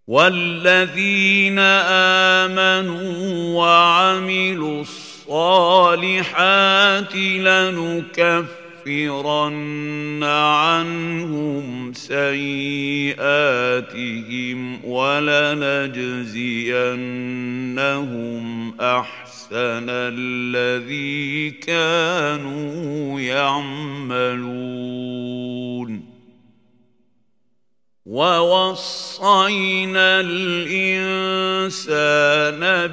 والذين آمنوا وعملوا الصالحات لنكفرن عنهم سيئاتهم ولنجزينهم أحسن الذي كانوا يعملون ووصينا الإنسان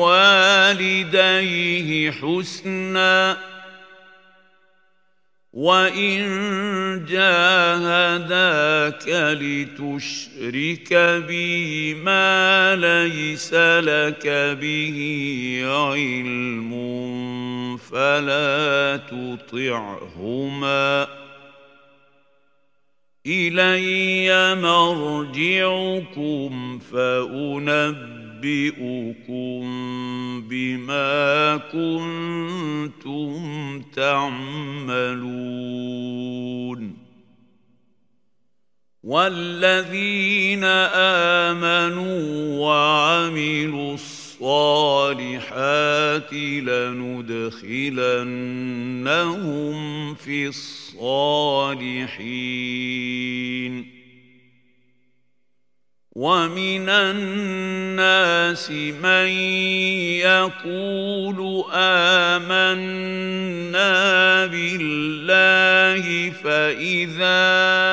بوالديه حسنا وإن جاهداك لتشرك بي ما ليس لك به علم فلا تطعهما إلي مرجعكم فأنبئكم بما كنتم تعملون والذين آمنوا وعملوا الصالحات لندخلنهم في الصالحين ومن الناس من يقول آمنا بالله فإذا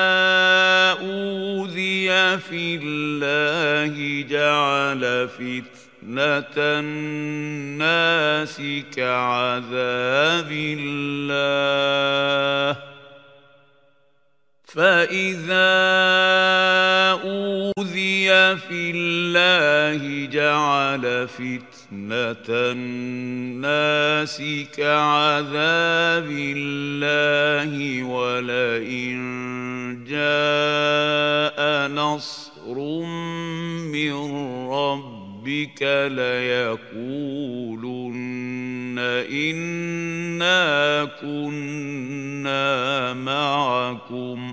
أوذي في الله جعل فتنة الناس كعذاب الله فإذا أوذي في الله جعل فتنة الناس كعذاب الله ولئن جاء نصر من ربك ليقولن إنا كنا معكم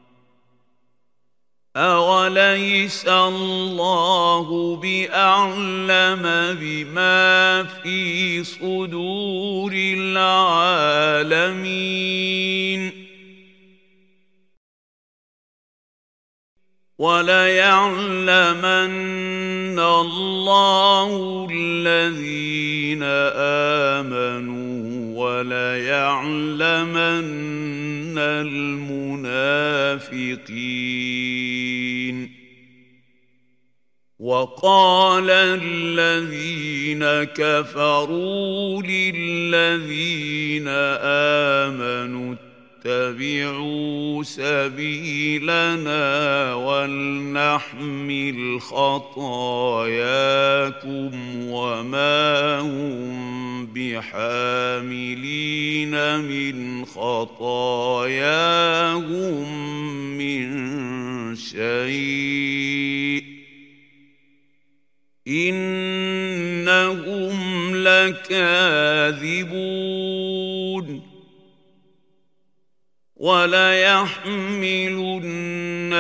أوليس الله بأعلم بما في صدور العالمين وليعلمن الله الذين آمنوا وليعلمن المنافقين وقال الذين كفروا للذين آمنوا اتبعوا سبيلنا ولنحمل خطاياكم وما هم بحاملين من خطاياهم من شيء إنهم لكاذبون وليحملن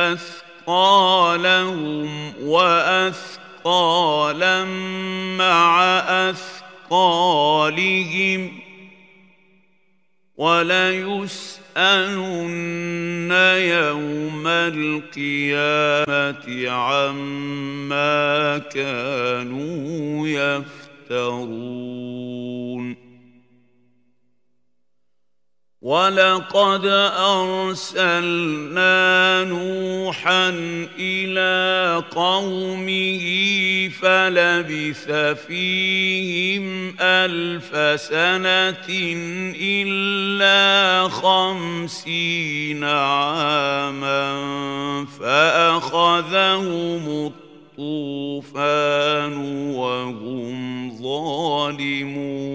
أثقالهم وأثقالا مع أثقالهم وليسألن يوم القيامة عما كانوا يفترون ولقد أرسلنا نوحا إلى قومه فلبث فيهم 1000 سنة إلا 50 عاما فأخذهم الطوفان وهم ظالمون